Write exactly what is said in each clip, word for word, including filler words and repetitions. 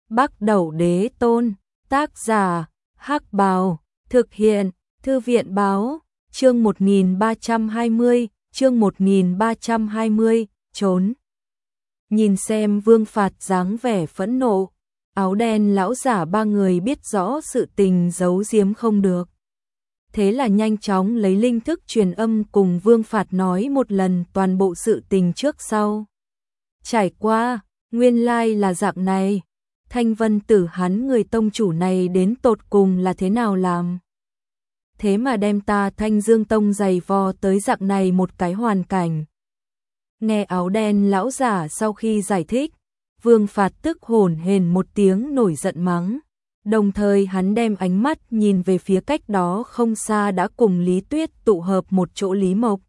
Bắc Đẩu Đế Tôn, tác giả, Hắc Bào, thực hiện, Thư viện báo, chương một nghìn ba trăm hai mươi, chương một nghìn ba trăm hai mươi, trốn. Nhìn xem Vương Phạt dáng vẻ phẫn nộ, áo đen lão giả ba người biết rõ sự tình giấu giếm không được. Thế là nhanh chóng lấy linh thức truyền âm cùng Vương Phạt nói một lần toàn bộ sự tình trước sau. Trải qua, nguyên lai là dạng này, Thanh Vân Tử hắn người tông chủ này đến tột cùng là thế nào làm. Thế mà đem ta Thanh Dương Tông giày vò tới dạng này một cái hoàn cảnh. Nghe áo đen lão giả sau khi giải thích, Vương Phạt tức hổn hển một tiếng nổi giận mắng. Đồng thời hắn đem ánh mắt nhìn về phía cách đó không xa đã cùng Lý Tuyết tụ hợp một chỗ Lý Mộc.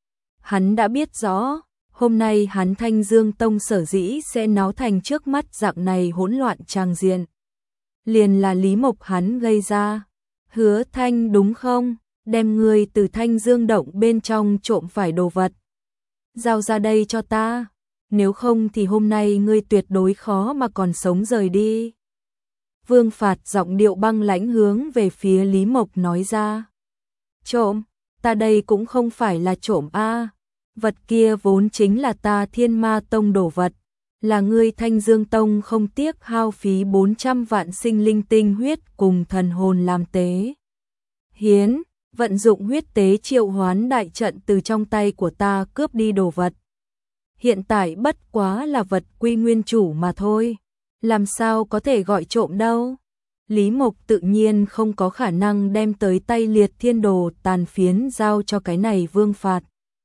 Hắn đã biết rõ, hôm nay hắn Thanh Dương Tông sở dĩ sẽ náo thành trước mắt dạng này hỗn loạn tràng diện. Liền là Lý Mộc hắn gây ra. Hứa Thanh đúng không? Đem người từ Thanh Dương động bên trong trộm phải đồ vật. Giao ra đây cho ta. Nếu không thì hôm nay ngươi tuyệt đối khó mà còn sống rời đi. Vương Phạt giọng điệu băng lãnh hướng về phía Lý Mộc nói ra. Trộm, ta đây cũng không phải là trộm a, vật kia vốn chính là ta Thiên Ma Tông đồ vật, là ngươi Thanh Dương Tông không tiếc hao phí bốn trăm vạn sinh linh tinh huyết cùng thần hồn làm tế. Hiến, vận dụng huyết tế triệu hoán đại trận từ trong tay của ta cướp đi đồ vật. Hiện tại bất quá là vật quy nguyên chủ mà thôi. Làm sao có thể gọi trộm đâu. Lý Mộc tự nhiên không có khả năng đem tới tay liệt thiên đồ tàn phiến giao cho cái này Vương Phạt.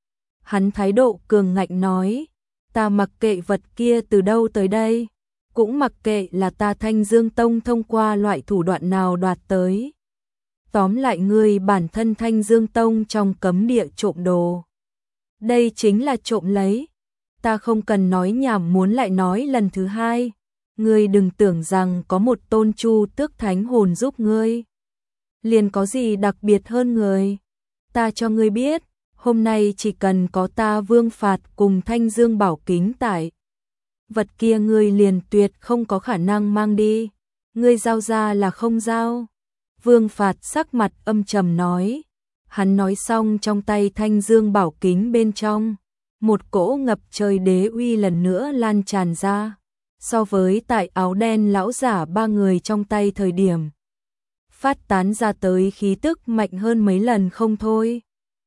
Hắn thái độ cường ngạnh nói, ta mặc kệ vật kia từ đâu tới đây, cũng mặc kệ là ta Thanh Dương Tông thông qua loại thủ đoạn nào đoạt tới. Tóm lại ngươi bản thân Thanh Dương Tông trong cấm địa trộm đồ. Đây chính là trộm lấy. Ta không cần nói nhảm muốn lại nói lần thứ hai. Ngươi đừng tưởng rằng có một tôn chu tước thánh hồn giúp ngươi. Liền có gì đặc biệt hơn người. Ta cho ngươi biết, hôm nay chỉ cần có ta Vương Phạt cùng Thanh Dương Bảo Kính tại. Vật kia ngươi liền tuyệt không có khả năng mang đi. Ngươi giao ra là không giao. Vương Phạt sắc mặt âm trầm nói. Hắn nói xong trong tay Thanh Dương Bảo Kính bên trong. Một cỗ ngập trời đế uy lần nữa lan tràn ra. So với tại áo đen lão giả ba người trong tay thời điểm. Phát tán ra tới khí tức mạnh hơn mấy lần không thôi.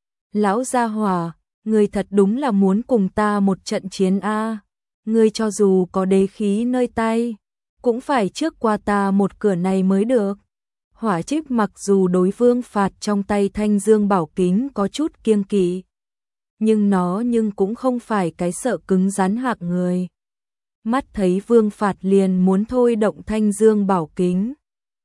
Lão gia hỏa, người thật đúng là muốn cùng ta một trận chiến a. Ngươi cho dù có đế khí nơi tay, cũng phải trước qua ta một cửa này mới được. Hỏa Trích mặc dù đối Vương Phạt trong tay Thanh Dương Bảo Kính có chút kiêng kỵ, nhưng nó nhưng cũng không phải cái sợ cứng rắn hạng người. Mắt thấy Vương Phạt liền muốn thôi động Thanh Dương Bảo Kính.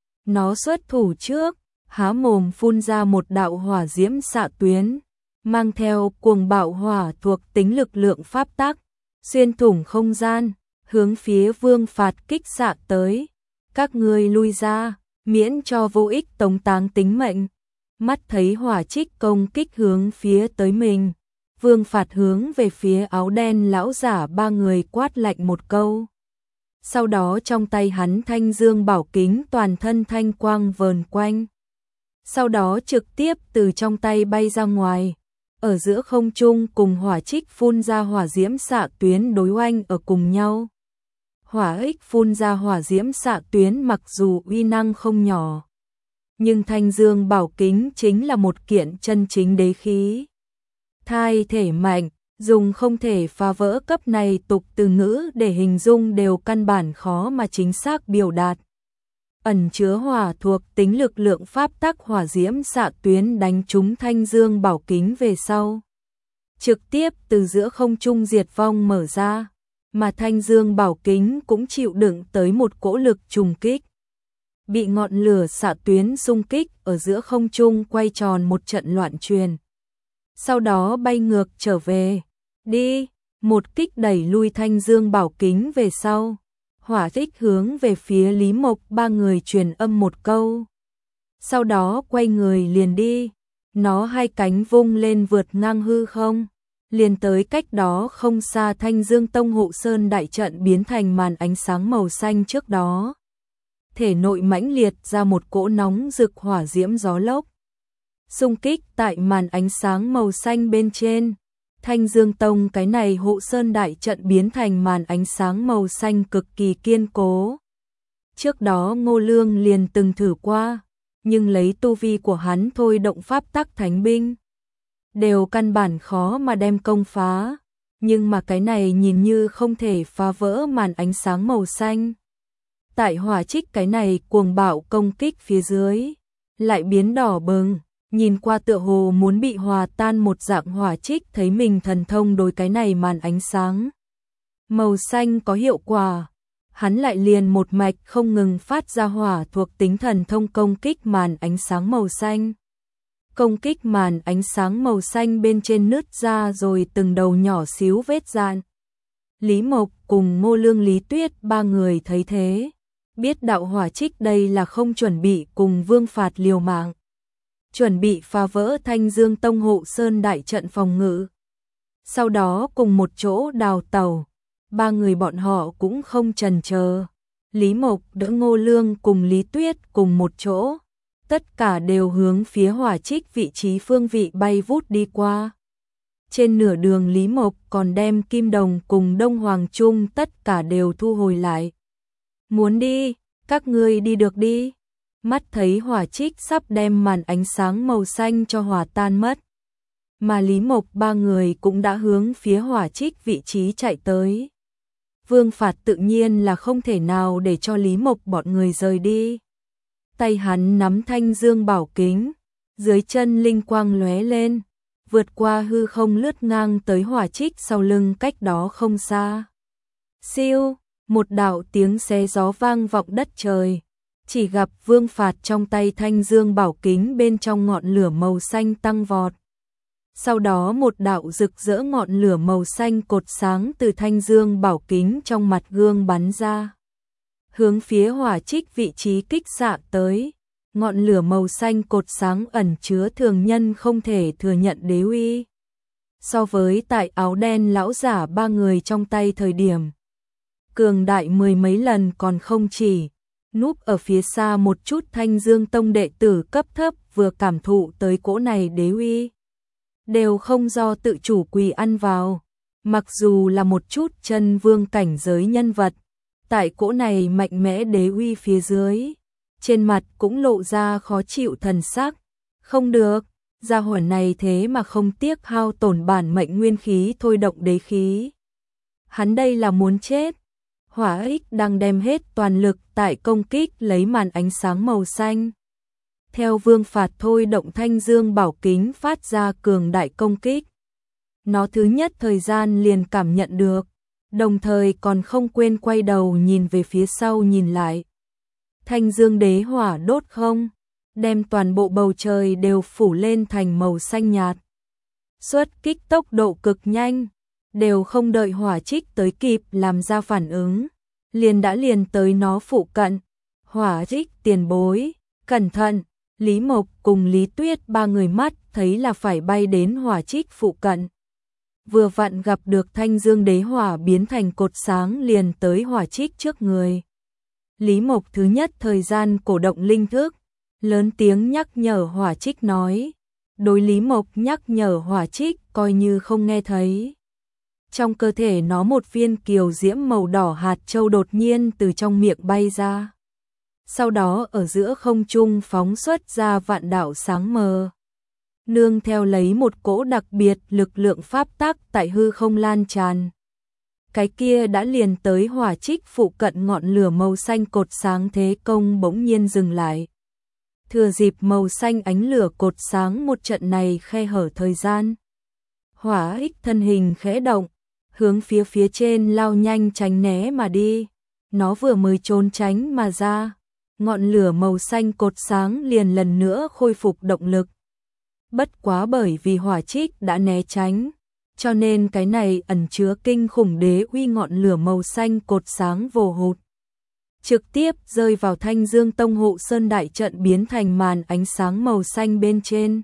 Nó xuất thủ trước, há mồm phun ra một đạo hỏa diễm xạ tuyến, mang theo cuồng bạo hỏa thuộc tính lực lượng pháp tắc, xuyên thủng không gian, hướng phía Vương Phạt kích xạ tới. Các ngươi lui ra, miễn cho vô ích tống táng tính mệnh. Mắt thấy hỏa trích công kích hướng phía tới mình. Vương Phạt hướng về phía áo đen lão giả ba người quát lạnh một câu. Sau đó trong tay hắn Thanh Dương Bảo Kính toàn thân thanh quang vờn quanh. Sau đó trực tiếp từ trong tay bay ra ngoài. Ở giữa không trung cùng hỏa trích phun ra hỏa diễm xạ tuyến đối oanh ở cùng nhau. Hỏa ích phun ra hỏa diễm xạ tuyến mặc dù uy năng không nhỏ. Nhưng Thanh Dương Bảo Kính chính là một kiện chân chính đế khí. Thai thể mạnh, dùng không thể phá vỡ cấp này tục từ ngữ để hình dung đều căn bản khó mà chính xác biểu đạt. Ẩn chứa hỏa thuộc tính lực lượng pháp tắc hỏa diễm xạ tuyến đánh trúng Thanh Dương Bảo Kính về sau. Trực tiếp từ giữa không trung diệt vong mở ra, mà Thanh Dương Bảo Kính cũng chịu đựng tới một cỗ lực trùng kích. Bị ngọn lửa xạ tuyến xung kích ở giữa không trung quay tròn một trận loạn truyền. Sau đó bay ngược trở về. Đi, một kích đẩy lui Thanh Dương Bảo Kính về sau. Hỏa Trích hướng về phía Lý Mộc ba người truyền âm một câu. Sau đó quay người liền đi. Nó hai cánh vung lên vượt ngang hư không. Liền tới cách đó không xa Thanh Dương Tông hộ sơn đại trận biến thành màn ánh sáng màu xanh trước đó. thể nội mãnh liệt ra một cỗ nóng rực hỏa diễm gió lốc. Xung kích tại màn ánh sáng màu xanh bên trên. Thanh Dương Tông cái này hộ sơn đại trận biến thành màn ánh sáng màu xanh cực kỳ kiên cố. Trước đó Ngô Lương liền từng thử qua, nhưng lấy tu vi của hắn thôi động pháp tắc thánh binh, đều căn bản khó mà đem công phá, nhưng mà cái này nhìn như không thể phá vỡ màn ánh sáng màu xanh. Tại hỏa trích cái này cuồng bạo công kích phía dưới, lại biến đỏ bừng, nhìn qua tựa hồ muốn bị hòa tan một dạng hỏa trích thấy mình thần thông đối cái này màn ánh sáng màu xanh có hiệu quả. Hắn lại liền một mạch không ngừng phát ra hỏa thuộc tính thần thông công kích màn ánh sáng màu xanh. Công kích màn ánh sáng màu xanh bên trên nứt ra rồi từng đầu nhỏ xíu vết dạn. Lý Mộc cùng Ngô Lương Lý Tuyết ba người thấy thế, biết đạo hỏa trích đây là không chuẩn bị cùng Vương Phạt liều mạng, chuẩn bị phá vỡ Thanh Dương Tông hộ sơn đại trận phòng ngự. Sau đó cùng một chỗ đào tẩu, ba người bọn họ cũng không chần chờ. Lý Mộc đỡ Ngô Lương cùng Lý Tuyết cùng một chỗ, tất cả đều hướng phía hỏa trích vị trí phương vị bay vút đi qua. Trên nửa đường Lý Mộc còn đem Kim Đồng cùng Đông Hoàng Trung tất cả đều thu hồi lại. Muốn đi, các ngươi đi được đi. Mắt thấy hỏa trích sắp đem màn ánh sáng màu xanh cho hòa tan mất, mà Lý Mộc ba người cũng đã hướng phía hỏa trích vị trí chạy tới. Vương Phạt tự nhiên là không thể nào để cho Lý Mộc bọn người rời đi. Tay hắn nắm thanh dương bảo kính, dưới chân linh quang lóe lên, vượt qua hư không lướt ngang tới hỏa trích sau lưng cách đó không xa. Siêu, một đạo tiếng xé gió vang vọng đất trời. Chỉ gặp Vương Phạt trong tay thanh dương bảo kính bên trong ngọn lửa màu xanh tăng vọt. Sau đó một đạo rực rỡ ngọn lửa màu xanh cột sáng từ thanh dương bảo kính trong mặt gương bắn ra, hướng phía hỏa trích vị trí kích xạ tới. Ngọn lửa màu xanh cột sáng ẩn chứa thường nhân không thể thừa nhận đế uy. So với tại áo đen lão giả ba người trong tay thời điểm, cường đại mười mấy lần còn không chỉ. Núp ở phía xa một chút Thanh Dương Tông đệ tử cấp thấp vừa cảm thụ tới cỗ này đế uy, đều không do tự chủ quỳ ăn vào. Mặc dù là một chút chân vương cảnh giới nhân vật, tại cỗ này mạnh mẽ đế uy phía dưới, trên mặt cũng lộ ra khó chịu thần sắc. Không được, gia hỏa này thế mà không tiếc hao tổn bản mệnh nguyên khí thôi động đế khí. Hắn đây là muốn chết. Hỏa ích đang đem hết toàn lực tại công kích lấy màn ánh sáng màu xanh. Theo Vương Phạt thôi động thanh dương bảo kính phát ra cường đại công kích. Nó thứ nhất thời gian liền cảm nhận được, đồng thời còn không quên quay đầu nhìn về phía sau nhìn lại. Thanh dương đế hỏa đốt không, đem toàn bộ bầu trời đều phủ lên thành màu xanh nhạt. Xuất kích tốc độ cực nhanh, đều không đợi hỏa trích tới kịp làm ra phản ứng, liền đã liền tới nó phụ cận. Hỏa trích tiền bối, cẩn thận. Lý Mộc cùng Lý Tuyết ba người mắt thấy là phải bay đến hỏa trích phụ cận. Vừa vặn gặp được thanh dương đế hỏa biến thành cột sáng liền tới hỏa trích trước người. Lý Mộc thứ nhất thời gian cổ động linh thức, lớn tiếng nhắc nhở hỏa trích nói. Đối Lý Mộc nhắc nhở hỏa trích coi như không nghe thấy. Trong cơ thể nó một viên kiều diễm màu đỏ hạt châu đột nhiên từ trong miệng bay ra. Sau đó ở giữa không trung phóng xuất ra vạn đạo sáng mờ. Nương theo lấy một cỗ đặc biệt lực lượng pháp tắc tại hư không lan tràn. Cái kia đã liền tới hỏa trích phụ cận ngọn lửa màu xanh cột sáng thế công bỗng nhiên dừng lại. Thừa dịp màu xanh ánh lửa cột sáng một trận này khe hở thời gian. Hỏa ích thân hình khẽ động, hướng phía phía trên lao nhanh tránh né mà đi. Nó vừa mới trốn tránh mà ra, ngọn lửa màu xanh cột sáng liền lần nữa khôi phục động lực. Bất quá bởi vì hỏa trích đã né tránh, cho nên cái này ẩn chứa kinh khủng đế uy ngọn lửa màu xanh cột sáng vồ hụt, trực tiếp rơi vào Thanh Dương Tông hộ sơn đại trận biến thành màn ánh sáng màu xanh bên trên.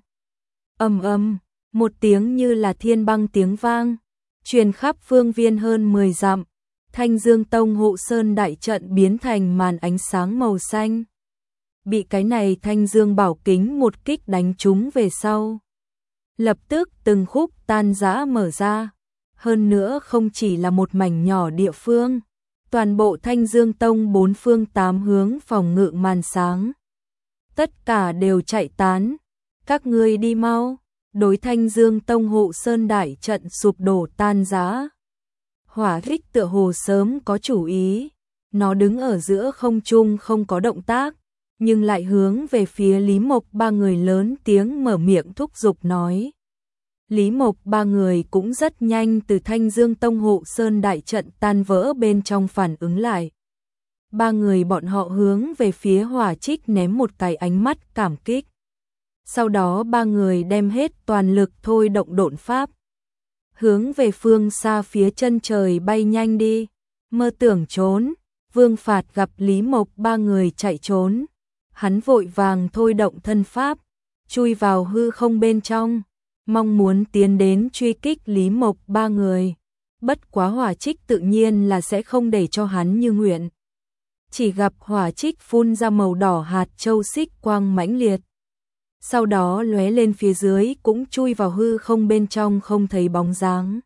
Ầm ầm, một tiếng như là thiên băng tiếng vang, truyền khắp phương viên hơn mười dặm. Thanh Dương Tông hộ sơn đại trận biến thành màn ánh sáng màu xanh. Bị cái này Thanh Dương bảo kính một kích đánh trúng về sau. Lập tức từng khúc tan rã mở ra. Hơn nữa không chỉ là một mảnh nhỏ địa phương. Toàn bộ Thanh Dương Tông bốn phương tám hướng phòng ngự màn sáng. Tất cả đều chạy tán. Các ngươi đi mau. Đối Thanh Dương Tông hộ sơn đại trận sụp đổ tan rã. Hỏa Kích tựa hồ sớm có chủ ý. Nó đứng ở giữa không trung không có động tác. Nhưng lại hướng về phía Lý Mộc ba người lớn tiếng mở miệng thúc giục nói. Lý Mộc ba người cũng rất nhanh từ Thanh Dương Tông hộ sơn đại trận tan vỡ bên trong phản ứng lại. Ba người bọn họ hướng về phía Hỏa Trích ném một cái ánh mắt cảm kích. Sau đó ba người đem hết toàn lực thôi động độn pháp. Hướng về phương xa phía chân trời bay nhanh đi. Mơ tưởng trốn. Vương Phạt gặp Lý Mộc ba người chạy trốn. Hắn vội vàng thôi động thân pháp. Chui vào hư không bên trong. Mong muốn tiến đến truy kích Lý Mộc ba người. Bất quá Hỏa Trích tự nhiên là sẽ không để cho hắn như nguyện. Chỉ gặp Hỏa Trích phun ra màu đỏ hạt châu xích quang mãnh liệt. Sau đó lóe lên phía dưới cũng chui vào hư không bên trong không thấy bóng dáng.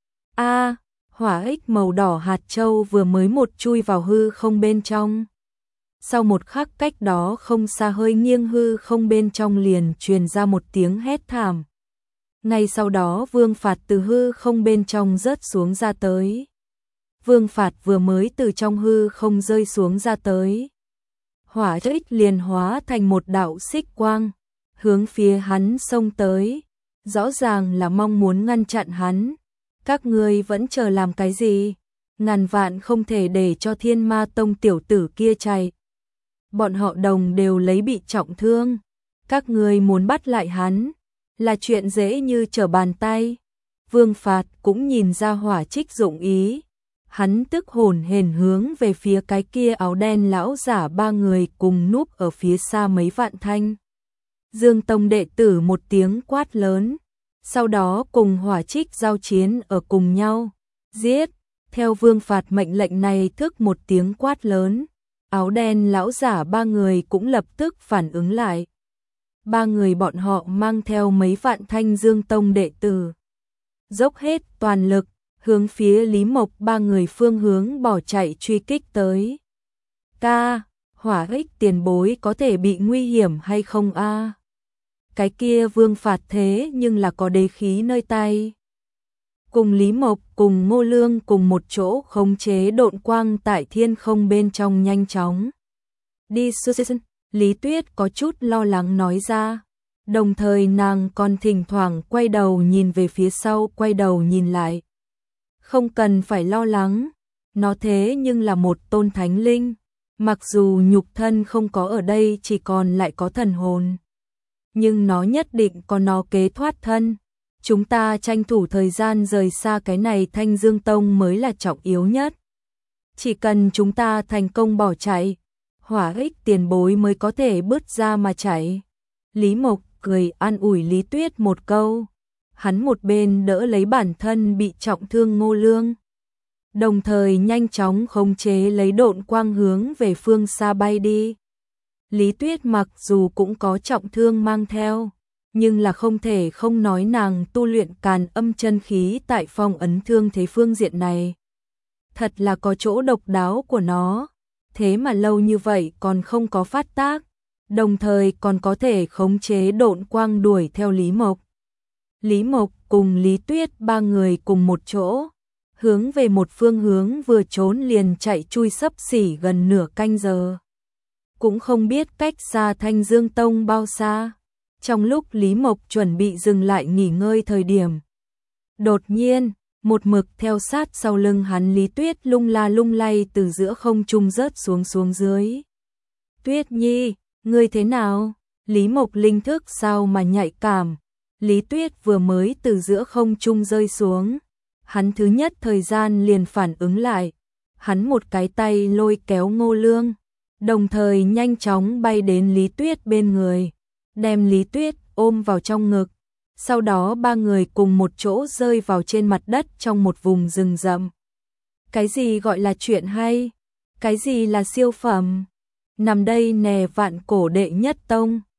A, hỏa ích màu đỏ hạt châu vừa mới một chui vào hư không bên trong. Sau một khắc cách đó không xa hơi nghiêng hư không bên trong liền truyền ra một tiếng hét thảm. Ngay sau đó Vương Phạt từ hư không bên trong rớt xuống ra tới. Vương Phạt vừa mới từ trong hư không rơi xuống ra tới. Hỏa ích liền hóa thành một đạo xích quang. Hướng phía hắn xông tới, rõ ràng là mong muốn ngăn chặn hắn. Các ngươi vẫn chờ làm cái gì? Ngàn vạn không thể để cho Thiên Ma Tông tiểu tử kia chạy. Bọn họ đồng đều lấy bị trọng thương. Các ngươi muốn bắt lại hắn, là chuyện dễ như trở bàn tay. Vương Phạt cũng nhìn ra Hỏa Trích dụng ý. Hắn tức hồn hển hướng về phía cái kia áo đen lão giả ba người cùng núp ở phía xa mấy vạn thanh. Dương Tông đệ tử một tiếng quát lớn, sau đó cùng Hỏa Trích giao chiến ở cùng nhau, giết. Theo Vương Phạt mệnh lệnh này thức một tiếng quát lớn, áo đen lão giả ba người cũng lập tức phản ứng lại. Ba người bọn họ mang theo mấy vạn thanh Dương Tông đệ tử, dốc hết toàn lực, hướng phía Lý Mộc ba người phương hướng bỏ chạy truy kích tới. Ca, Hỏa ích tiền bối có thể bị nguy hiểm hay không a? Cái kia Vương Phạt thế nhưng là có đế khí nơi tay. Cùng Lý Mộc cùng Ngô Lương cùng một chỗ khống chế độn quang tại thiên không bên trong nhanh chóng. Đi Susan, Lý Tuyết có chút lo lắng nói ra. Đồng thời nàng còn thỉnh thoảng quay đầu nhìn về phía sau, quay đầu nhìn lại. Không cần phải lo lắng, nó thế nhưng là một tôn thánh linh. Mặc dù nhục thân không có ở đây chỉ còn lại có thần hồn. Nhưng nó nhất định có nó kế thoát thân. Chúng ta tranh thủ thời gian rời xa cái này Thanh Dương Tông mới là trọng yếu nhất. Chỉ cần chúng ta thành công bỏ chạy, Hỏa ích tiền bối mới có thể bứt ra mà chạy. Lý Mộc cười an ủi Lý Tuyết một câu. Hắn một bên đỡ lấy bản thân bị trọng thương Ngô Lương. Đồng thời nhanh chóng khống chế lấy độn quang hướng về phương xa bay đi. Lý Tuyết mặc dù cũng có trọng thương mang theo, nhưng là không thể không nói nàng tu luyện càn âm chân khí tại phong ấn thương thế phương diện này. Thật là có chỗ độc đáo của nó, thế mà lâu như vậy còn không có phát tác, đồng thời còn có thể khống chế độn quang đuổi theo Lý Mộc. Lý Mộc cùng Lý Tuyết ba người cùng một chỗ, hướng về một phương hướng vừa trốn liền chạy chui xấp xỉ gần nửa canh giờ. Cũng không biết cách xa Thanh Dương Tông bao xa. Trong lúc Lý Mộc chuẩn bị dừng lại nghỉ ngơi thời điểm, đột nhiên, một mực theo sát sau lưng hắn Lý Tuyết lung la lung lay từ giữa không trung rớt xuống xuống dưới. Tuyết Nhi, ngươi thế nào? Lý Mộc linh thức sao mà nhạy cảm. Lý Tuyết vừa mới từ giữa không trung rơi xuống. Hắn thứ nhất thời gian liền phản ứng lại. Hắn một cái tay lôi kéo Ngô Lương, đồng thời nhanh chóng bay đến Lý Tuyết bên người, đem Lý Tuyết ôm vào trong ngực. Sau đó ba người cùng một chỗ rơi vào trên mặt đất trong một vùng rừng rậm. Cái gì gọi là chuyện hay? Cái gì là siêu phẩm? Nằm đây nè vạn cổ đệ nhất tông.